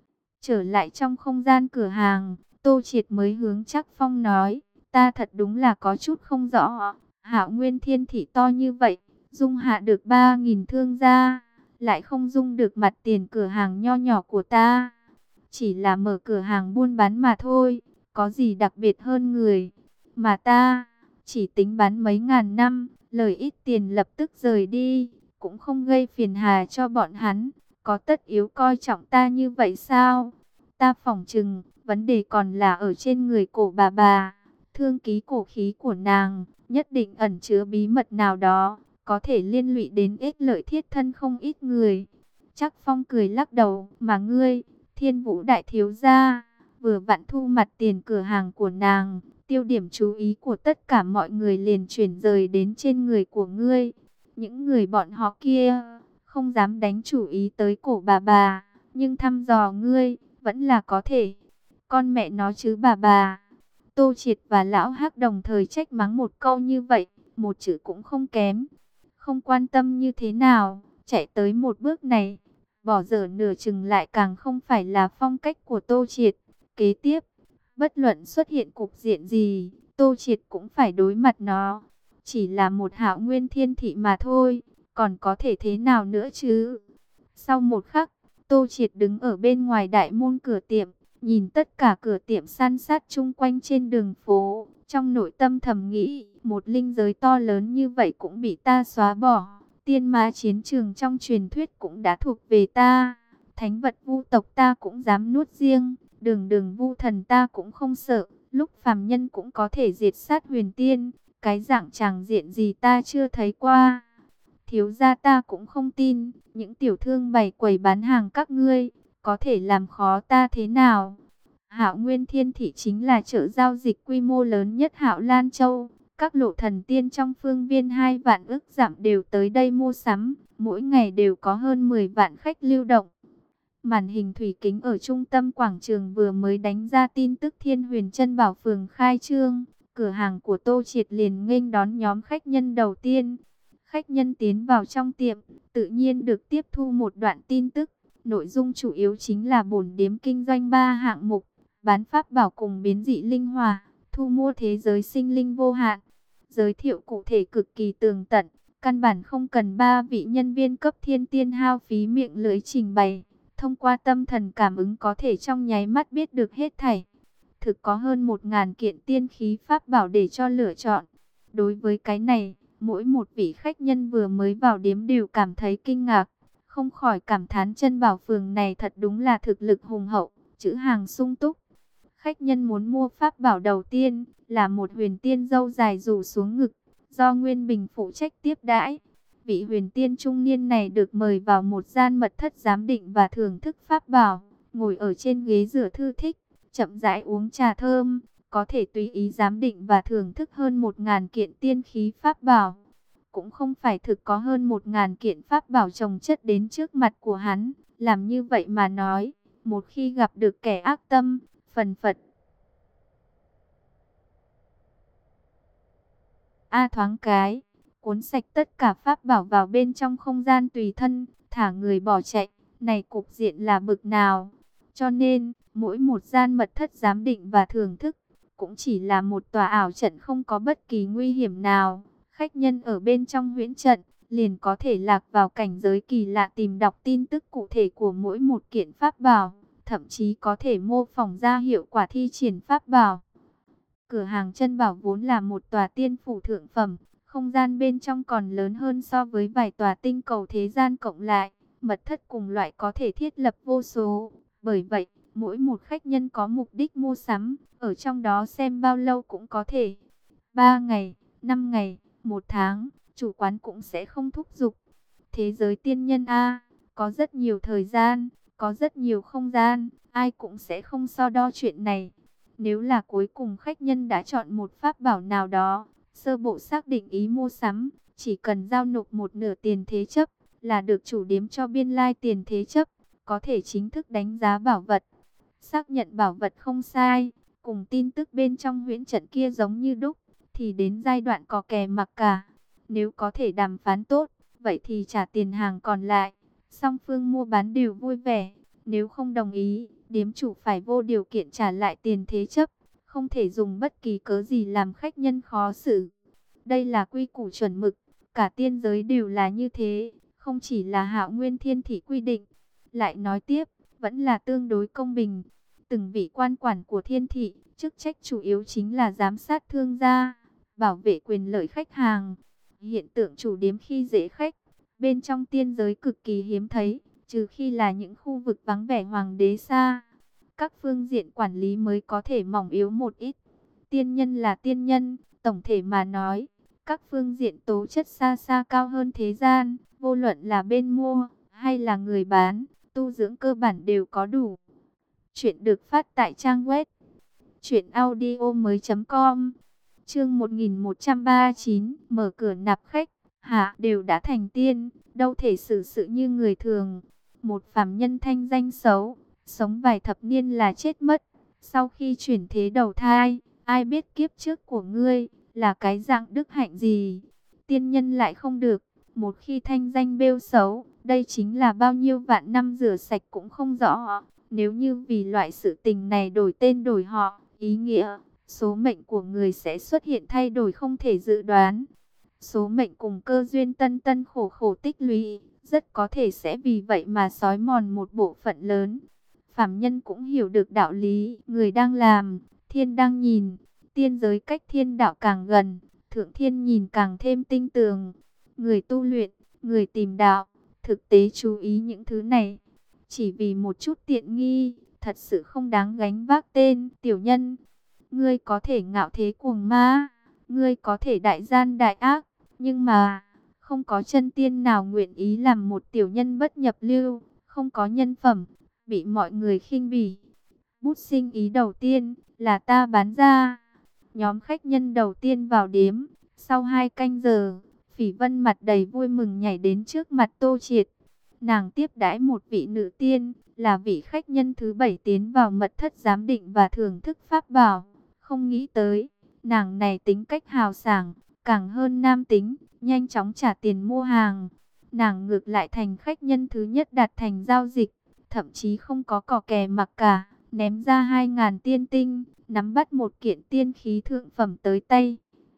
Trở lại trong không gian cửa hàng, Tô Triệt mới hướng Trác Phong nói, ta thật đúng là có chút không rõ. Hạo Nguyên Thiên Thị to như vậy, dung hạ được ba nghìn thương gia, lại không dung được mặt tiền cửa hàng nho nhỏ của ta. Chỉ là mở cửa hàng buôn bán mà thôi, có gì đặc biệt hơn người. Mà ta, chỉ tính bán mấy ngàn năm, lời ít tiền lập tức rời đi, cũng không gây phiền hà cho bọn hắn. Có tất yếu coi trọng ta như vậy sao? Ta phỏng chừng, vấn đề còn là ở trên người cổ bà bà. Thương ký cổ khí của nàng, nhất định ẩn chứa bí mật nào đó, có thể liên lụy đến ích lợi thiết thân không ít người. Trác Phong cười lắc đầu, mà ngươi, Thiên Vũ đại thiếu gia, vừa vặn thu mặt tiền cửa hàng của nàng, tiêu điểm chú ý của tất cả mọi người liền chuyển rời đến trên người của ngươi. Những người bọn họ kia không dám đánh chủ ý tới cổ bà bà, nhưng thăm dò ngươi vẫn là có thể. Con mẹ nó chứ bà bà. Tô Triệt và Lão Hắc đồng thời trách mắng một câu như vậy, một chữ cũng không kém. Không quan tâm như thế nào, chạy tới một bước này, bỏ dở nửa chừng lại càng không phải là phong cách của Tô Triệt. Kế tiếp, bất luận xuất hiện cục diện gì, Tô Triệt cũng phải đối mặt nó. Chỉ là một Hạo Nguyên Thiên Thị mà thôi, còn có thể thế nào nữa chứ? Sau một khắc, Tô Triệt đứng ở bên ngoài đại môn cửa tiệm, nhìn tất cả cửa tiệm san sát chung quanh trên đường phố, trong nội tâm thầm nghĩ, một linh giới to lớn như vậy cũng bị ta xóa bỏ. Tiên ma chiến trường trong truyền thuyết cũng đã thuộc về ta. Thánh vật vu tộc ta cũng dám nuốt riêng, đường đường vu thần ta cũng không sợ. Lúc phàm nhân cũng có thể diệt sát huyền tiên, cái dạng tràng diện gì ta chưa thấy qua. Thiếu gia ta cũng không tin, những tiểu thương bày quầy bán hàng các ngươi, có thể làm khó ta thế nào? Hạo Nguyên Thiên Thị chính là chợ giao dịch quy mô lớn nhất Hạo Lan Châu. Các lộ thần tiên trong phương viên hai vạn ức dặm đều tới đây mua sắm, mỗi ngày đều có hơn mười vạn khách lưu động. Màn hình thủy kính ở trung tâm quảng trường vừa mới đánh ra tin tức Thiên Huyền Trân Bảo Phường khai trương. Cửa hàng của Tô Triệt liền nghênh đón nhóm khách nhân đầu tiên. Khách nhân tiến vào trong tiệm, tự nhiên được tiếp thu một đoạn tin tức. Nội dung chủ yếu chính là bổn điếm kinh doanh ba hạng mục, bán pháp bảo cùng biến dị linh hỏa, thu mua thế giới sinh linh vô hạn. Giới thiệu cụ thể cực kỳ tường tận, căn bản không cần ba vị nhân viên cấp thiên tiên hao phí miệng lưỡi trình bày. Thông qua tâm thần cảm ứng có thể trong nháy mắt biết được hết thảy. thực có hơn một ngàn kiện tiên khí pháp bảo để cho lựa chọn. Đối với cái này, mỗi một vị khách nhân vừa mới vào điếm đều cảm thấy kinh ngạc, không khỏi cảm thán chân bảo phường này thật đúng là thực lực hùng hậu, chữ hàng sung túc. Khách nhân muốn mua pháp bảo đầu tiên là một huyền tiên râu dài rủ xuống ngực, do Nguyên Bình phụ trách tiếp đãi. Vị huyền tiên trung niên này được mời vào một gian mật thất giám định và thưởng thức pháp bảo, ngồi ở trên ghế rửa thư thích, chậm rãi uống trà thơm, có thể tùy ý giám định và thưởng thức hơn một ngàn kiện tiên khí pháp bảo. Cũng không phải thực có hơn một ngàn kiện pháp bảo chồng chất đến trước mặt của hắn, làm như vậy mà nói, một khi gặp được kẻ ác tâm, phần phật. A thoáng cái, cuốn sạch tất cả pháp bảo vào bên trong không gian tùy thân, thả người bỏ chạy, này cục diện là bực nào. Cho nên, mỗi một gian mật thất giám định và thưởng thức, cũng chỉ là một tòa ảo trận không có bất kỳ nguy hiểm nào. Khách nhân ở bên trong huyễn trận, liền có thể lạc vào cảnh giới kỳ lạ tìm đọc tin tức cụ thể của mỗi một kiện pháp bảo, thậm chí có thể mô phỏng ra hiệu quả thi triển pháp bảo. Cửa hàng chân bảo vốn là một tòa tiên phủ thượng phẩm, không gian bên trong còn lớn hơn so với vài tòa tinh cầu thế gian cộng lại, mật thất cùng loại có thể thiết lập vô số. Bởi vậy, mỗi một khách nhân có mục đích mua sắm, ở trong đó xem bao lâu cũng có thể. Ba ngày, năm ngày, một tháng, chủ quán cũng sẽ không thúc giục. Thế giới tiên nhân A, có rất nhiều thời gian, có rất nhiều không gian, ai cũng sẽ không so đo chuyện này. Nếu là cuối cùng khách nhân đã chọn một pháp bảo nào đó, sơ bộ xác định ý mua sắm, chỉ cần giao nộp một nửa tiền thế chấp, là được chủ điếm cho biên lai tiền thế chấp, có thể chính thức đánh giá bảo vật. Xác nhận bảo vật không sai, cùng tin tức bên trong huyễn trận kia giống như đúc, thì đến giai đoạn có kè mặc cả. Nếu có thể đàm phán tốt, vậy thì trả tiền hàng còn lại, song phương mua bán đều vui vẻ. Nếu không đồng ý, điếm chủ phải vô điều kiện trả lại tiền thế chấp, không thể dùng bất kỳ cớ gì làm khách nhân khó xử. Đây là quy củ chuẩn mực, cả tiên giới đều là như thế, không chỉ là Hạo Nguyên Thiên Thị quy định. Lại nói tiếp, vẫn là tương đối công bình. Từng vị quan quản của Thiên Thị, chức trách chủ yếu chính là giám sát thương gia, bảo vệ quyền lợi khách hàng. Hiện tượng chủ điếm khi dễ khách, bên trong tiên giới cực kỳ hiếm thấy, trừ khi là những khu vực vắng vẻ hoàng đế xa. Các phương diện quản lý mới có thể mỏng yếu một ít. Tiên nhân là tiên nhân, tổng thể mà nói, các phương diện tố chất xa xa cao hơn thế gian, vô luận là bên mua hay là người bán, tu dưỡng cơ bản đều có đủ. Chuyện được phát tại trang web truyện audio mới chấm com. Chương một nghìn một trăm ba mươi chín, mở cửa nạp khách. Hạ đều đã thành tiên, đâu thể xử sự như người thường. Một phàm nhân thanh danh xấu, sống vài thập niên là chết mất. Sau khi chuyển thế đầu thai, ai biết kiếp trước của ngươi là cái dạng đức hạnh gì? Tiên nhân lại không được, một khi thanh danh bêu xấu, đây chính là bao nhiêu vạn năm rửa sạch cũng không rõ. Nếu như vì loại sự tình này đổi tên đổi họ, ý nghĩa số mệnh của người sẽ xuất hiện thay đổi không thể dự đoán. Số mệnh cùng cơ duyên tân tân khổ khổ tích lũy, rất có thể sẽ vì vậy mà xói mòn một bộ phận lớn. Phàm nhân cũng hiểu được đạo lý, người đang làm, thiên đang nhìn. Tiên giới cách thiên đạo càng gần, thượng thiên nhìn càng thêm tinh tường. Người tu luyện, người tìm đạo, thực tế chú ý những thứ này. Chỉ vì một chút tiện nghi, thật sự không đáng gánh vác tên tiểu nhân. Ngươi có thể ngạo thế cuồng ma, ngươi có thể đại gian đại ác, nhưng mà không có chân tiên nào nguyện ý làm một tiểu nhân bất nhập lưu, không có nhân phẩm, bị mọi người khinh bỉ. Bút sinh ý đầu tiên là ta bán ra. Nhóm khách nhân đầu tiên vào điếm, sau hai canh giờ, Phỉ Vân mặt đầy vui mừng nhảy đến trước mặt Tô Triệt. Nàng tiếp đãi một vị nữ tiên, là vị khách nhân thứ bảy tiến vào mật thất giám định và thưởng thức pháp bảo. Không nghĩ tới, nàng này tính cách hào sảng, càng hơn nam tính, nhanh chóng trả tiền mua hàng. Nàng ngược lại thành khách nhân thứ nhất đạt thành giao dịch, thậm chí không có cò kè mặc cả, ném ra hai ngàn tiên tinh, nắm bắt một kiện tiên khí thượng phẩm tới tay.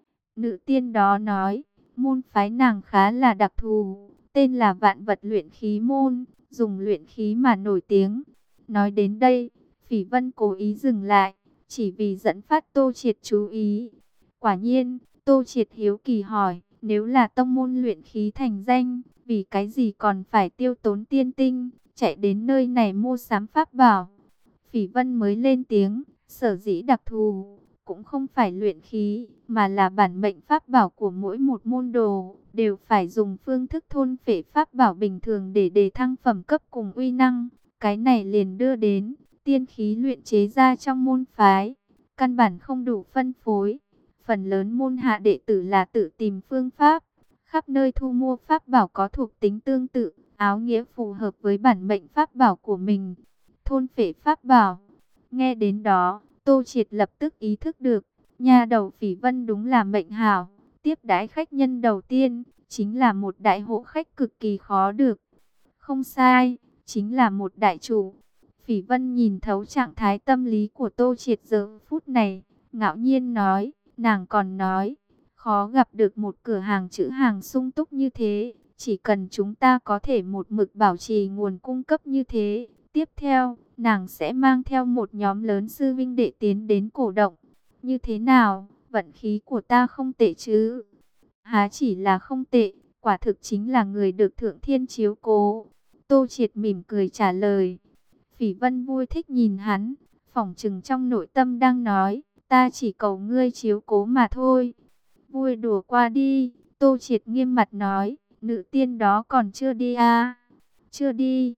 Nữ tiên đó nói, môn phái nàng khá là đặc thù, tên là Vạn Vật Luyện Khí Môn, dùng luyện khí mà nổi tiếng. Nói đến đây, Phỉ Vân cố ý dừng lại, chỉ vì dẫn phát Tô Triệt chú ý. Quả nhiên, Tô Triệt hiếu kỳ hỏi, nếu là tông môn luyện khí thành danh, vì cái gì còn phải tiêu tốn tiên tinh, chạy đến nơi này mua sắm pháp bảo? Phỉ Vân mới lên tiếng, sở dĩ đặc thù, cũng không phải luyện khí, mà là bản mệnh pháp bảo của mỗi một môn đồ, đều phải dùng phương thức thôn phệ pháp bảo bình thường để đề thăng phẩm cấp cùng uy năng. Cái này liền đưa đến, tiên khí luyện chế ra trong môn phái, căn bản không đủ phân phối. Phần lớn môn hạ đệ tử là tự tìm phương pháp, khắp nơi thu mua pháp bảo có thuộc tính tương tự, áo nghĩa phù hợp với bản mệnh pháp bảo của mình. Thôn phệ pháp bảo. Nghe đến đó, Tô Triệt lập tức ý thức được, nhà đầu Phỉ Vân đúng là mệnh hảo. Tiếp đãi khách nhân đầu tiên, chính là một đại hộ khách cực kỳ khó được. Không sai, chính là một đại chủ. Phỉ Vân nhìn thấu trạng thái tâm lý của Tô Triệt giờ phút này, ngạo nhiên nói, nàng còn nói, khó gặp được một cửa hàng trữ hàng sung túc như thế, chỉ cần chúng ta có thể một mực bảo trì nguồn cung cấp như thế. Tiếp theo, nàng sẽ mang theo một nhóm lớn sư vinh đệ tiến đến cổ động. Như thế nào, vận khí của ta không tệ chứ? Há chỉ là không tệ, quả thực chính là người được thượng thiên chiếu cố. Tô Triệt mỉm cười trả lời. Phỉ Vân vui thích nhìn hắn, phỏng chừng trong nội tâm đang nói, ta chỉ cầu ngươi chiếu cố mà thôi. Vui đùa qua đi, Tô Triệt nghiêm mặt nói, nữ tiên đó còn chưa đi à? Chưa đi.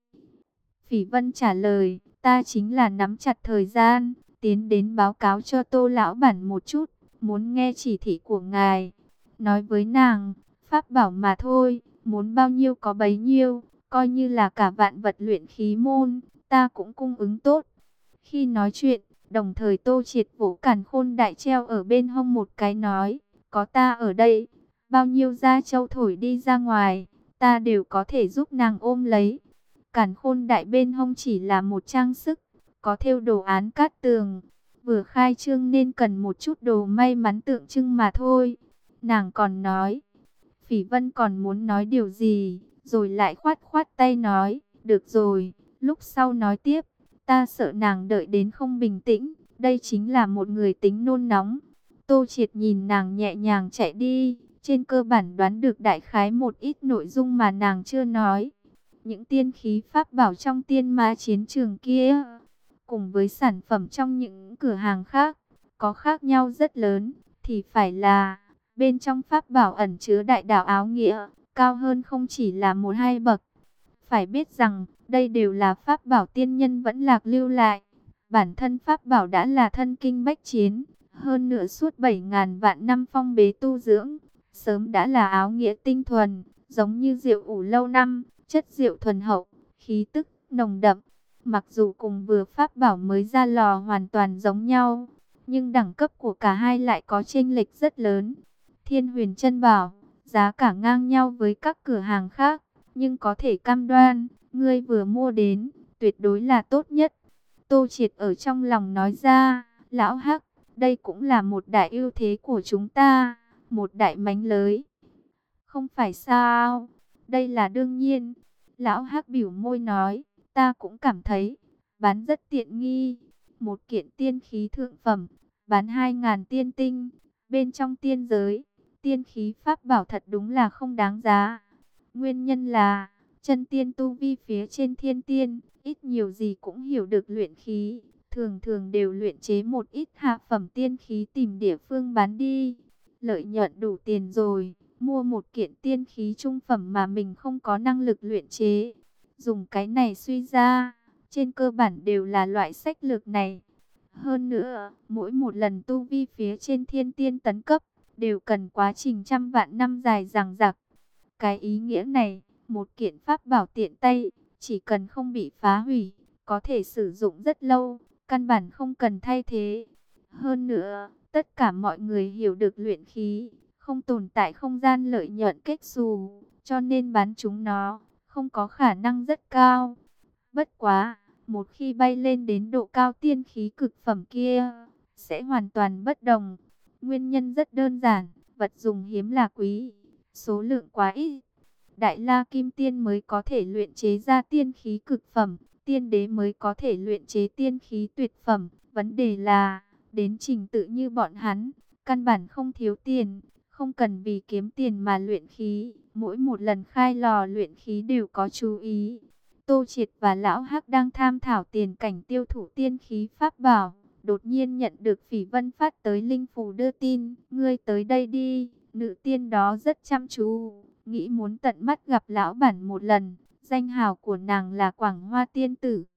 Phỉ Vân trả lời, ta chính là nắm chặt thời gian, tiến đến báo cáo cho Tô lão bản một chút, muốn nghe chỉ thị của ngài. Nói với nàng, pháp bảo mà thôi, muốn bao nhiêu có bấy nhiêu, coi như là cả vạn vật luyện khí môn, ta cũng cung ứng tốt. Khi nói chuyện, đồng thời Tô Triệt vỗ càn khôn đại treo ở bên hông một cái nói, có ta ở đây, bao nhiêu gia châu thổi đi ra ngoài, ta đều có thể giúp nàng ôm lấy. Càn khôn đại bên hông chỉ là một trang sức, có thêu đồ án cát tường, vừa khai trương nên cần một chút đồ may mắn tượng trưng mà thôi. Nàng còn nói, Phỉ Vân còn muốn nói điều gì, rồi lại khoát khoát tay nói, được rồi, lúc sau nói tiếp, ta sợ nàng đợi đến không bình tĩnh, đây chính là một người tính nôn nóng. Tô Triệt nhìn nàng nhẹ nhàng chạy đi, trên cơ bản đoán được đại khái một ít nội dung mà nàng chưa nói. Những tiên khí pháp bảo trong tiên ma chiến trường kia, cùng với sản phẩm trong những cửa hàng khác, có khác nhau rất lớn, thì phải là, bên trong pháp bảo ẩn chứa đại đạo áo nghĩa, cao hơn không chỉ là một hai bậc. Phải biết rằng, đây đều là pháp bảo tiên nhân vẫn lạc lưu lại. Bản thân pháp bảo đã là thân kinh bách chiến, hơn nữa suốt bảy ngàn vạn năm phong bế tu dưỡng, sớm đã là áo nghĩa tinh thuần, giống như rượu ủ lâu năm, chất rượu thuần hậu, khí tức nồng đậm. Mặc dù cùng vừa pháp bảo mới ra lò hoàn toàn giống nhau, nhưng đẳng cấp của cả hai lại có chênh lệch rất lớn. Thiên Huyền Chân Bảo, giá cả ngang nhau với các cửa hàng khác, nhưng có thể cam đoan, ngươi vừa mua đến, tuyệt đối là tốt nhất. Tô Triệt ở trong lòng nói ra, lão Hắc, đây cũng là một đại ưu thế của chúng ta, một đại mánh lới. Không phải sao, đây là đương nhiên. Lão Hắc biểu môi nói, ta cũng cảm thấy, bán rất tiện nghi. Một kiện tiên khí thượng phẩm, bán hai ngàn tiên tinh, bên trong tiên giới, tiên khí pháp bảo thật đúng là không đáng giá. Nguyên nhân là, chân tiên tu vi phía trên thiên tiên, ít nhiều gì cũng hiểu được luyện khí, thường thường đều luyện chế một ít hạ phẩm tiên khí tìm địa phương bán đi. Lợi nhuận đủ tiền rồi, mua một kiện tiên khí trung phẩm mà mình không có năng lực luyện chế. Dùng cái này suy ra, trên cơ bản đều là loại sách lược này. Hơn nữa, mỗi một lần tu vi phía trên thiên tiên tấn cấp, đều cần quá trình trăm vạn năm dài dằng dặc. Cái ý nghĩa này, một kiện pháp bảo tiện tay, chỉ cần không bị phá hủy, có thể sử dụng rất lâu, căn bản không cần thay thế. Hơn nữa, tất cả mọi người hiểu được luyện khí, không tồn tại không gian lợi nhuận kết xù, cho nên bán chúng nó, không có khả năng rất cao. Bất quá, một khi bay lên đến độ cao tiên khí cực phẩm kia, sẽ hoàn toàn bất đồng. Nguyên nhân rất đơn giản, vật dùng hiếm là quý, số lượng quá ít. Đại La Kim Tiên mới có thể luyện chế ra tiên khí cực phẩm, tiên đế mới có thể luyện chế tiên khí tuyệt phẩm. Vấn đề là, đến trình tự như bọn hắn, căn bản không thiếu tiền, không cần vì kiếm tiền mà luyện khí, mỗi một lần khai lò luyện khí đều có chú ý. Tô Triệt và Lão Hắc đang tham thảo tiền cảnh tiêu thụ tiên khí pháp bảo, đột nhiên nhận được Phỉ Vân phát tới linh phù đưa tin, ngươi tới đây đi, nữ tiên đó rất chăm chú, nghĩ muốn tận mắt gặp lão bản một lần, danh hào của nàng là Quảng Hoa Tiên Tử.